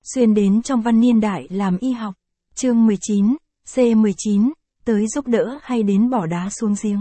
Xuyên đến trong văn niên đại làm y học. Chương 19, C19, tới giúp đỡ hay đến bỏ đá xuống giếng.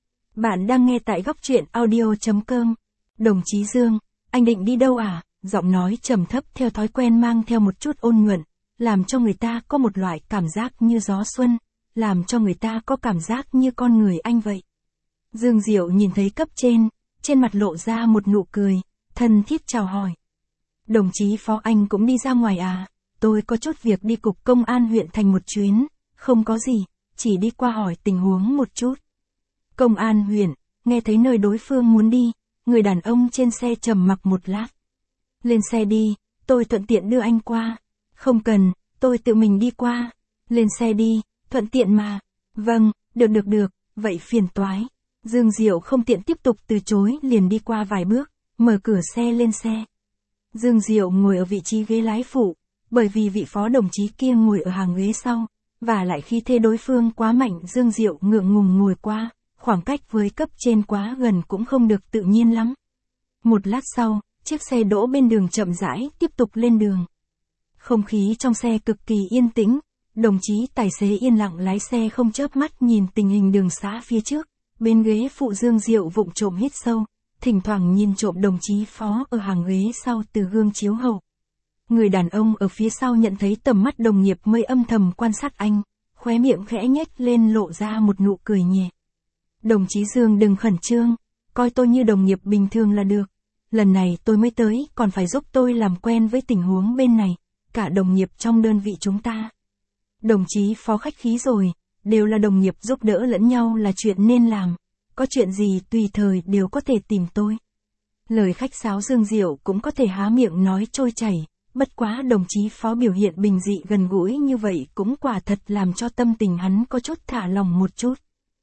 Bạn đang nghe tại góc truyện audio.com. Đồng chí Dương, anh định đi đâu à? Giọng nói trầm thấp theo thói quen mang theo một chút ôn nhuận, làm cho người ta có một loại cảm giác như gió xuân, làm cho người ta có cảm giác như con người anh vậy. Dương Diệu nhìn thấy cấp trên mặt lộ ra một nụ cười, thân thiết chào hỏi. Đồng chí Phó anh cũng đi ra ngoài à? Tôi có chút việc đi cục công an huyện thành một chuyến, không có gì, chỉ đi qua hỏi tình huống một chút. Công an huyện, nghe thấy nơi đối phương muốn đi, người đàn ông trên xe trầm mặc một lát. Lên xe đi, tôi thuận tiện đưa anh qua. Không cần, tôi tự mình đi qua. Lên xe đi, thuận tiện mà. Vâng, được, vậy phiền toái. Dương Diệu không tiện tiếp tục từ chối liền đi qua vài bước, mở cửa xe lên xe. Dương Diệu ngồi ở vị trí ghế lái phụ, bởi vì vị phó đồng chí kia ngồi ở hàng ghế sau, và lại khi thế đối phương quá mạnh Dương Diệu ngượng ngùng ngồi qua, khoảng cách với cấp trên quá gần cũng không được tự nhiên lắm. Một lát sau, chiếc xe đỗ bên đường chậm rãi tiếp tục lên đường. Không khí trong xe cực kỳ yên tĩnh, đồng chí tài xế yên lặng lái xe không chớp mắt nhìn tình hình đường xá phía trước, bên ghế phụ Dương Diệu vụng trộm hít sâu, thỉnh thoảng nhìn trộm đồng chí Phó ở hàng ghế sau từ gương chiếu hậu. Người đàn ông ở phía sau nhận thấy tầm mắt đồng nghiệp mới âm thầm quan sát anh, khóe miệng khẽ nhếch lên lộ ra một nụ cười nhẹ. Đồng chí Dương đừng khẩn trương, coi tôi như đồng nghiệp bình thường là được. Lần này tôi mới tới còn phải giúp tôi làm quen với tình huống bên này, cả đồng nghiệp trong đơn vị chúng ta. Đồng chí Phó khách khí rồi, đều là đồng nghiệp giúp đỡ lẫn nhau là chuyện nên làm, có chuyện gì tùy thời đều có thể tìm tôi. Lời khách sáo Dương Diệu cũng có thể há miệng nói trôi chảy, bất quá đồng chí Phó biểu hiện bình dị gần gũi như vậy cũng quả thật làm cho tâm tình hắn có chút thả lòng một chút.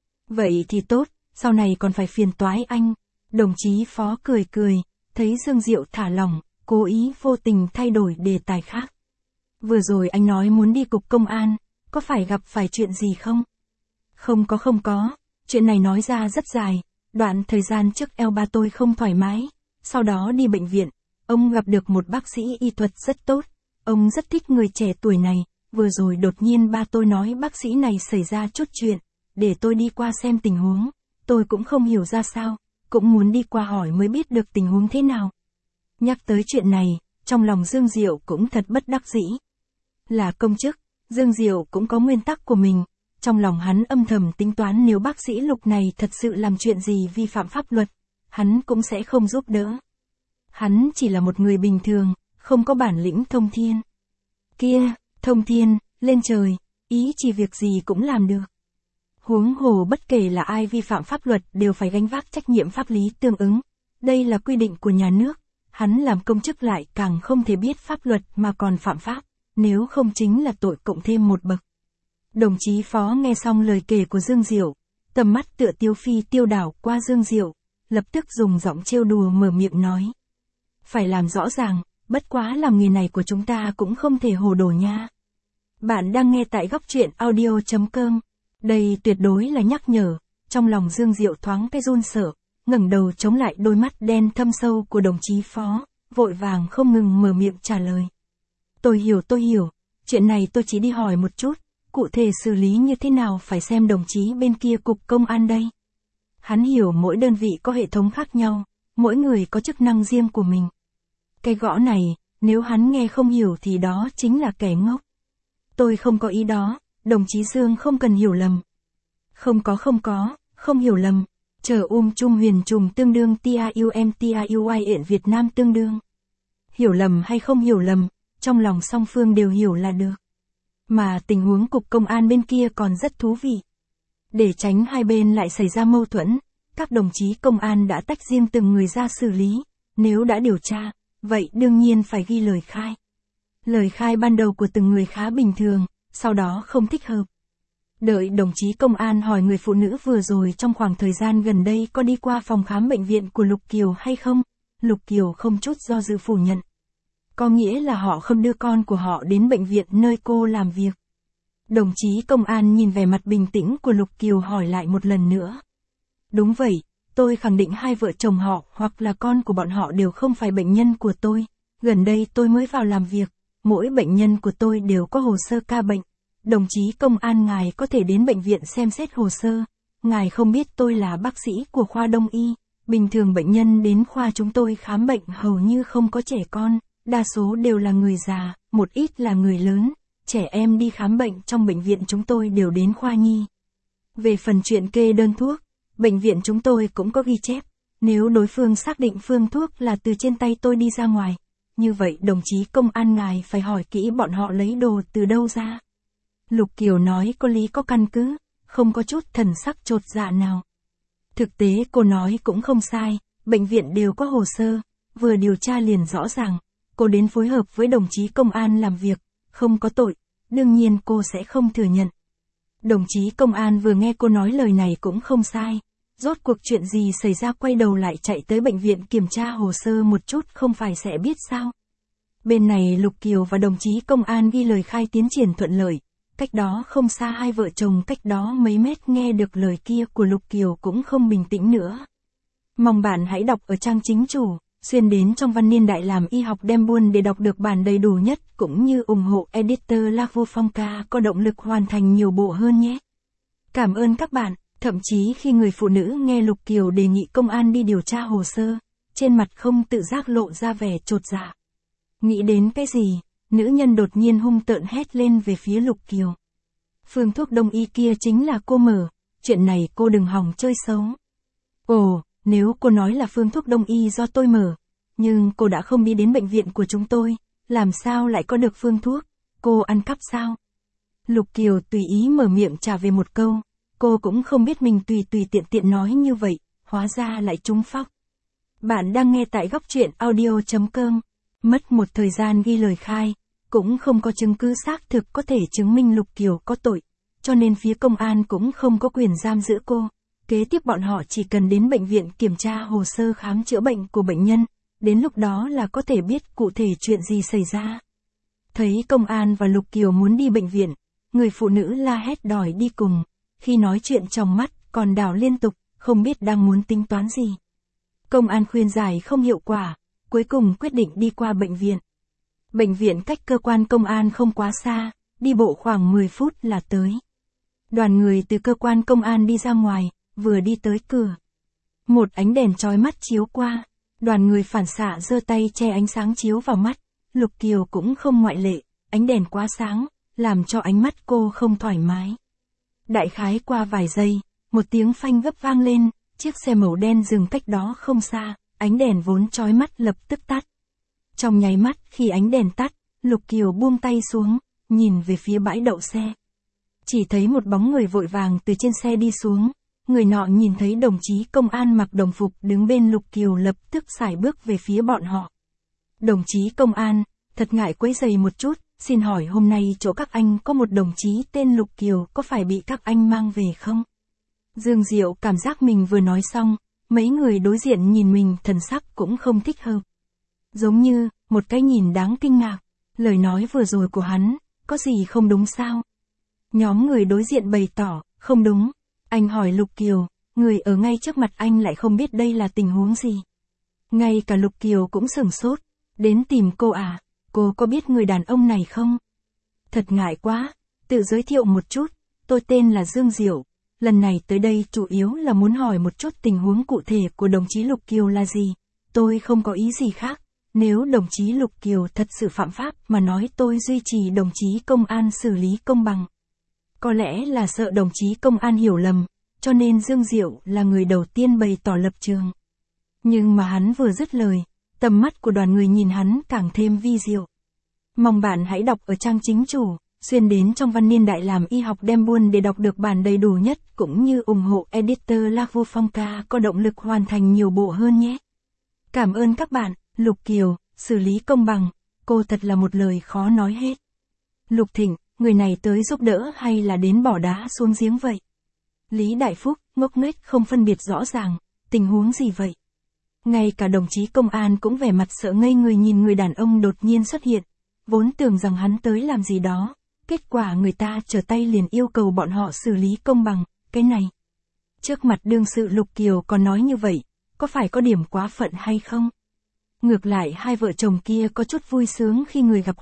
Vậy thì tốt, sau này còn phải phiền toái anh. Đồng chí Phó cười, thấy Dương Diệu thả lỏng, cố ý vô tình thay đổi đề tài khác. Vừa rồi anh nói muốn đi cục công an, có phải gặp phải chuyện gì không? Không có, chuyện này nói ra rất dài, đoạn thời gian trước eo ba tôi không thoải mái, sau đó đi bệnh viện, ông gặp được một bác sĩ y thuật rất tốt, ông rất thích người trẻ tuổi này, vừa rồi đột nhiên ba tôi nói bác sĩ này xảy ra chút chuyện, để tôi đi qua xem tình huống, tôi cũng không hiểu ra sao, cũng muốn đi qua hỏi mới biết được tình huống thế nào. Nhắc tới chuyện này, trong lòng Dương Diệu cũng thật bất đắc dĩ. Là công chức, Dương Diệu cũng có nguyên tắc của mình, trong lòng hắn âm thầm tính toán nếu bác sĩ Lục này thật sự làm chuyện gì vi phạm pháp luật, hắn cũng sẽ không giúp đỡ. Hắn chỉ là một người bình thường, không có bản lĩnh thông thiên. Kia, thông thiên, lên trời, ý chỉ việc gì cũng làm được. Huống hồ bất kể là ai vi phạm pháp luật đều phải gánh vác trách nhiệm pháp lý tương ứng. Đây là quy định của nhà nước, hắn làm công chức lại càng không thể biết pháp luật mà còn phạm pháp, nếu không chính là tội cộng thêm một bậc. Đồng chí Phó nghe xong lời kể của Dương Diệu, tầm mắt tựa tiêu phi tiêu đảo qua Dương Diệu, lập tức dùng giọng trêu đùa mở miệng nói. Phải làm rõ ràng, bất quá làm nghề này của chúng ta cũng không thể hồ đồ nha. Bạn đang nghe tại góc truyện audio.com. Đây tuyệt đối là nhắc nhở, trong lòng Dương Diệu thoáng cái run sợ, ngẩng đầu chống lại đôi mắt đen thâm sâu của đồng chí Phó, vội vàng không ngừng mở miệng trả lời. Tôi hiểu, chuyện này tôi chỉ đi hỏi một chút, cụ thể xử lý như thế nào phải xem đồng chí bên kia cục công an đây. Hắn hiểu mỗi đơn vị có hệ thống khác nhau, mỗi người có chức năng riêng của mình. Cái gõ này, nếu hắn nghe không hiểu thì đó chính là kẻ ngốc. Tôi không có ý đó. Đồng chí Dương không cần hiểu lầm. Không hiểu lầm. Chờ chung huyền trùng tương đương TIUY ện Việt Nam tương đương. Hiểu lầm hay không hiểu lầm, trong lòng song phương đều hiểu là được. Mà tình huống cục công an bên kia còn rất thú vị. Để tránh hai bên lại xảy ra mâu thuẫn, các đồng chí công an đã tách riêng từng người ra xử lý. Nếu đã điều tra, vậy đương nhiên phải ghi lời khai. Lời khai ban đầu của từng người khá bình thường, sau đó không thích hợp. Đợi đồng chí công an hỏi người phụ nữ vừa rồi trong khoảng thời gian gần đây có đi qua phòng khám bệnh viện của Lục Kiều hay không, Lục Kiều không chút do dự phủ nhận. Có nghĩa là họ không đưa con của họ đến bệnh viện nơi cô làm việc. Đồng chí công an nhìn vẻ mặt bình tĩnh của Lục Kiều hỏi lại một lần nữa. Đúng vậy, tôi khẳng định hai vợ chồng họ hoặc là con của bọn họ đều không phải bệnh nhân của tôi. Gần đây tôi mới vào làm việc, mỗi bệnh nhân của tôi đều có hồ sơ ca bệnh. Đồng chí công an ngài có thể đến bệnh viện xem xét hồ sơ. Ngài không biết tôi là bác sĩ của khoa đông y. Bình thường bệnh nhân đến khoa chúng tôi khám bệnh hầu như không có trẻ con, đa số đều là người già, một ít là người lớn. Trẻ em đi khám bệnh trong bệnh viện chúng tôi đều đến khoa nhi. Về phần chuyện kê đơn thuốc, bệnh viện chúng tôi cũng có ghi chép. Nếu đối phương xác định phương thuốc là từ trên tay tôi đi ra ngoài, như vậy đồng chí công an ngài phải hỏi kỹ bọn họ lấy đồ từ đâu ra. Lục Kiều nói có lý có căn cứ, không có chút thần sắc chột dạ nào. Thực tế cô nói cũng không sai, bệnh viện đều có hồ sơ, vừa điều tra liền rõ ràng. Cô đến phối hợp với đồng chí công an làm việc, không có tội, đương nhiên cô sẽ không thừa nhận. Đồng chí công an vừa nghe cô nói lời này cũng không sai. Rốt cuộc chuyện gì xảy ra quay đầu lại chạy tới bệnh viện kiểm tra hồ sơ một chút không phải sẽ biết sao. Bên này Lục Kiều và đồng chí công an ghi lời khai tiến triển thuận lợi. Cách đó không xa hai vợ chồng cách đó mấy mét nghe được lời kia của Lục Kiều cũng không bình tĩnh nữa. Mong bạn hãy đọc ở trang chính chủ, xuyên đến trong văn niên đại làm y học đem buôn để đọc được bản đầy đủ nhất cũng như ủng hộ editor Lạc Vô Phong ca có động lực hoàn thành nhiều bộ hơn nhé. Cảm ơn các bạn. Thậm chí khi người phụ nữ nghe Lục Kiều đề nghị công an đi điều tra hồ sơ, trên mặt không tự giác lộ ra vẻ chột dạ. Nghĩ đến cái gì, nữ nhân đột nhiên hung tợn hét lên về phía Lục Kiều. Phương thuốc đông y kia chính là cô mở, chuyện này cô đừng hòng chơi xấu. Ồ, nếu cô nói là phương thuốc đông y do tôi mở, nhưng cô đã không đi đến bệnh viện của chúng tôi, làm sao lại có được phương thuốc, cô ăn cắp sao? Lục Kiều tùy ý mở miệng trả về một câu. Cô cũng không biết mình tùy tiện tiện nói như vậy, hóa ra lại trúng phóc. Bạn đang nghe tại góc truyện audio.com. Mất một thời gian ghi lời khai, cũng không có chứng cứ xác thực có thể chứng minh Lục Kiều có tội, cho nên phía công an cũng không có quyền giam giữ cô. Kế tiếp bọn họ chỉ cần đến bệnh viện kiểm tra hồ sơ khám chữa bệnh của bệnh nhân, đến lúc đó là có thể biết cụ thể chuyện gì xảy ra. Thấy công an và Lục Kiều muốn đi bệnh viện, người phụ nữ la hét đòi đi cùng. Khi nói chuyện trong mắt, còn đảo liên tục, không biết đang muốn tính toán gì. Công an khuyên giải không hiệu quả, cuối cùng quyết định đi qua bệnh viện. Bệnh viện cách cơ quan công an không quá xa, đi bộ khoảng 10 phút là tới. Đoàn người từ cơ quan công an đi ra ngoài, vừa đi tới cửa. Một ánh đèn chói mắt chiếu qua, đoàn người phản xạ giơ tay che ánh sáng chiếu vào mắt. Lục Kiều cũng không ngoại lệ, ánh đèn quá sáng, làm cho ánh mắt cô không thoải mái. Đại khái qua vài giây, một tiếng phanh gấp vang lên, chiếc xe màu đen dừng cách đó không xa, ánh đèn vốn chói mắt lập tức tắt. Trong nháy mắt khi ánh đèn tắt, Lục Kiều buông tay xuống, nhìn về phía bãi đậu xe. Chỉ thấy một bóng người vội vàng từ trên xe đi xuống, người nọ nhìn thấy đồng chí công an mặc đồng phục đứng bên Lục Kiều lập tức sải bước về phía bọn họ. Đồng chí công an, thật ngại quấy rầy một chút. Xin hỏi hôm nay chỗ các anh có một đồng chí tên Lục Kiều có phải bị các anh mang về không? Dương Diệu cảm giác mình vừa nói xong, mấy người đối diện nhìn mình thần sắc cũng không thích hợp. Giống như, một cái nhìn đáng kinh ngạc, lời nói vừa rồi của hắn, có gì không đúng sao? Nhóm người đối diện bày tỏ, không đúng. Anh hỏi Lục Kiều, người ở ngay trước mặt anh lại không biết đây là tình huống gì. Ngay cả Lục Kiều cũng sửng sốt, đến tìm cô à? Cô có biết người đàn ông này không? Thật ngại quá, tự giới thiệu một chút, tôi tên là Dương Diệu, lần này tới đây chủ yếu là muốn hỏi một chút tình huống cụ thể của đồng chí Lục Kiều là gì, tôi không có ý gì khác, nếu đồng chí Lục Kiều thật sự phạm pháp mà nói tôi duy trì đồng chí công an xử lý công bằng. Có lẽ là sợ đồng chí công an hiểu lầm, cho nên Dương Diệu là người đầu tiên bày tỏ lập trường. Nhưng mà hắn vừa dứt lời, tầm mắt của đoàn người nhìn hắn càng thêm vi diệu. Mong bạn hãy đọc ở trang chính chủ, xuyên đến trong văn niên đại làm y học đem buôn để đọc được bản đầy đủ nhất cũng như ủng hộ editor Lạc Vô Phong ca có động lực hoàn thành nhiều bộ hơn nhé. Cảm ơn các bạn. Lục Kiều, xử lý công bằng, cô thật là một lời khó nói hết. Lục Thịnh, người này tới giúp đỡ hay là đến bỏ đá xuống giếng vậy? Lý Đại Phúc, ngốc nghếch không phân biệt rõ ràng, tình huống gì vậy? Ngay cả đồng chí công an cũng vẻ mặt sợ ngây người nhìn người đàn ông đột nhiên xuất hiện, vốn tưởng rằng hắn tới làm gì đó, kết quả người ta trở tay liền yêu cầu bọn họ xử lý công bằng, cái này. Trước mặt đương sự Lục Kiều còn nói như vậy, có phải có điểm quá phận hay không? Ngược lại hai vợ chồng kia có chút vui sướng khi người gặp họa,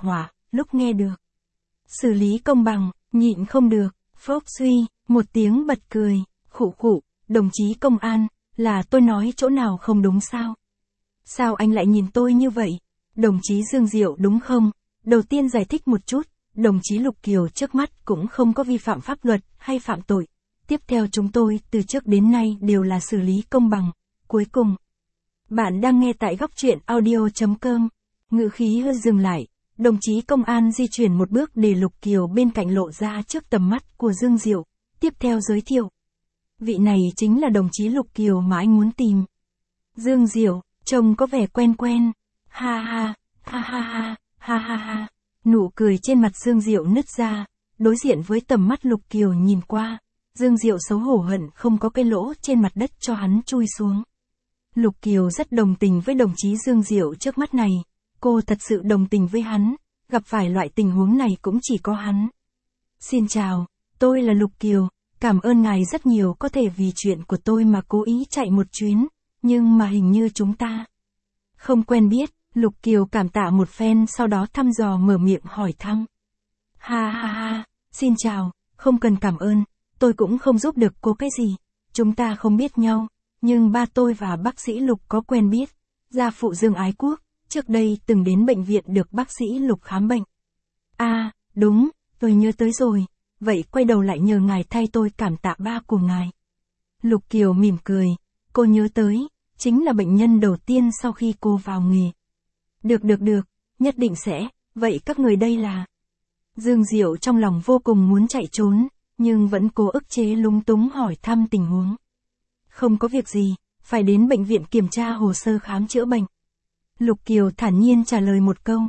lúc nghe được. Xử lý công bằng, nhịn không được, phốc suy, một tiếng bật cười, khụ khụ, đồng chí công an, là tôi nói chỗ nào không đúng sao? Sao anh lại nhìn tôi như vậy? Đồng chí Dương Diệu đúng không? Đầu tiên giải thích một chút, đồng chí Lục Kiều trước mắt cũng không có vi phạm pháp luật hay phạm tội. Tiếp theo chúng tôi từ trước đến nay đều là xử lý công bằng. Cuối cùng, bạn đang nghe tại góc truyện audio.com. Ngữ khí hơi dừng lại, đồng chí công an di chuyển một bước để Lục Kiều bên cạnh lộ ra trước tầm mắt của Dương Diệu. Tiếp theo giới thiệu. Vị này chính là đồng chí Lục Kiều mà anh muốn tìm. Dương Diệu, trông có vẻ quen quen. Ha ha, ha ha ha, ha ha ha. Nụ cười trên mặt Dương Diệu nứt ra, đối diện với tầm mắt Lục Kiều nhìn qua. Dương Diệu xấu hổ hận không có cái lỗ trên mặt đất cho hắn chui xuống. Lục Kiều rất đồng tình với đồng chí Dương Diệu trước mắt này. Cô thật sự đồng tình với hắn, gặp phải loại tình huống này cũng chỉ có hắn. Xin chào, tôi là Lục Kiều, cảm ơn ngài rất nhiều có thể vì chuyện của tôi mà cố ý chạy một chuyến, nhưng mà hình như chúng ta không quen biết. Lục Kiều cảm tạ một phen sau đó thăm dò mở miệng hỏi thăm. Ha ha ha, xin chào, không cần cảm ơn, tôi cũng không giúp được cô cái gì, chúng ta không biết nhau, nhưng ba tôi và bác sĩ Lục có quen biết, gia phụ Dương Ái Quốc, trước đây từng đến bệnh viện được bác sĩ Lục khám bệnh. À, đúng, tôi nhớ tới rồi, vậy quay đầu lại nhờ ngài thay tôi cảm tạ ba của ngài. Lục Kiều mỉm cười, cô nhớ tới, chính là bệnh nhân đầu tiên sau khi cô vào nghề. Được, nhất định sẽ, vậy các người đây là... Dương Diệu trong lòng vô cùng muốn chạy trốn, nhưng vẫn cố ức chế lúng túng hỏi thăm tình huống. Không có việc gì, phải đến bệnh viện kiểm tra hồ sơ khám chữa bệnh. Lục Kiều thản nhiên trả lời một câu,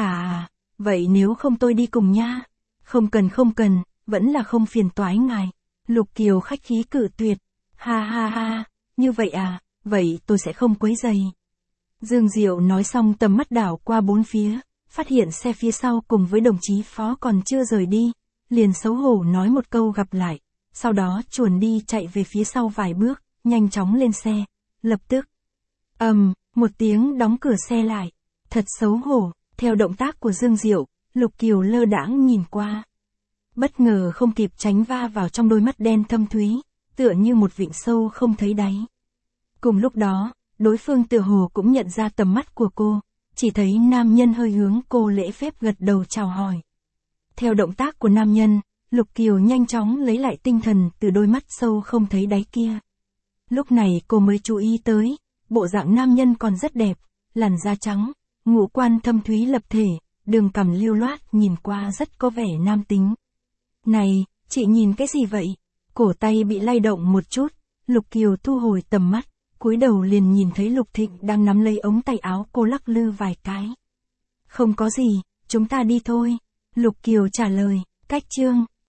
vậy nếu không tôi đi cùng nha. Không cần, vẫn là không phiền toái ngài. Lục Kiều khách khí cự tuyệt, ha ha ha, như vậy à, vậy tôi sẽ không quấy rầy. Dương Diệu nói xong tầm mắt đảo qua bốn phía, phát hiện xe phía sau cùng với đồng chí phó còn chưa rời đi, liền xấu hổ nói một câu gặp lại, sau đó chuồn đi chạy về phía sau vài bước, nhanh chóng lên xe, lập tức. Một tiếng đóng cửa xe lại, thật xấu hổ, theo động tác của Dương Diệu, Lục Kiều lơ đãng nhìn qua. Bất ngờ không kịp tránh va vào trong đôi mắt đen thâm thúy, tựa như một vịnh sâu không thấy đáy. Cùng lúc đó, đối phương tựa hồ cũng nhận ra tầm mắt của cô, chỉ thấy nam nhân hơi hướng cô lễ phép gật đầu chào hỏi. Theo động tác của nam nhân, Lục Kiều nhanh chóng lấy lại tinh thần từ đôi mắt sâu không thấy đáy kia. Lúc này cô mới chú ý tới, bộ dạng nam nhân còn rất đẹp, làn da trắng, ngũ quan thâm thúy lập thể, đường cằm lưu loát nhìn qua rất có vẻ nam tính. Này, chị nhìn cái gì vậy? Cổ tay bị lay động một chút, Lục Kiều thu hồi tầm mắt, cúi đầu liền nhìn thấy Lục Thịnh đang nắm lấy ống tay áo cô lắc lư vài cái. Không có gì, chúng ta đi thôi. Lục Kiều trả lời, cách chương.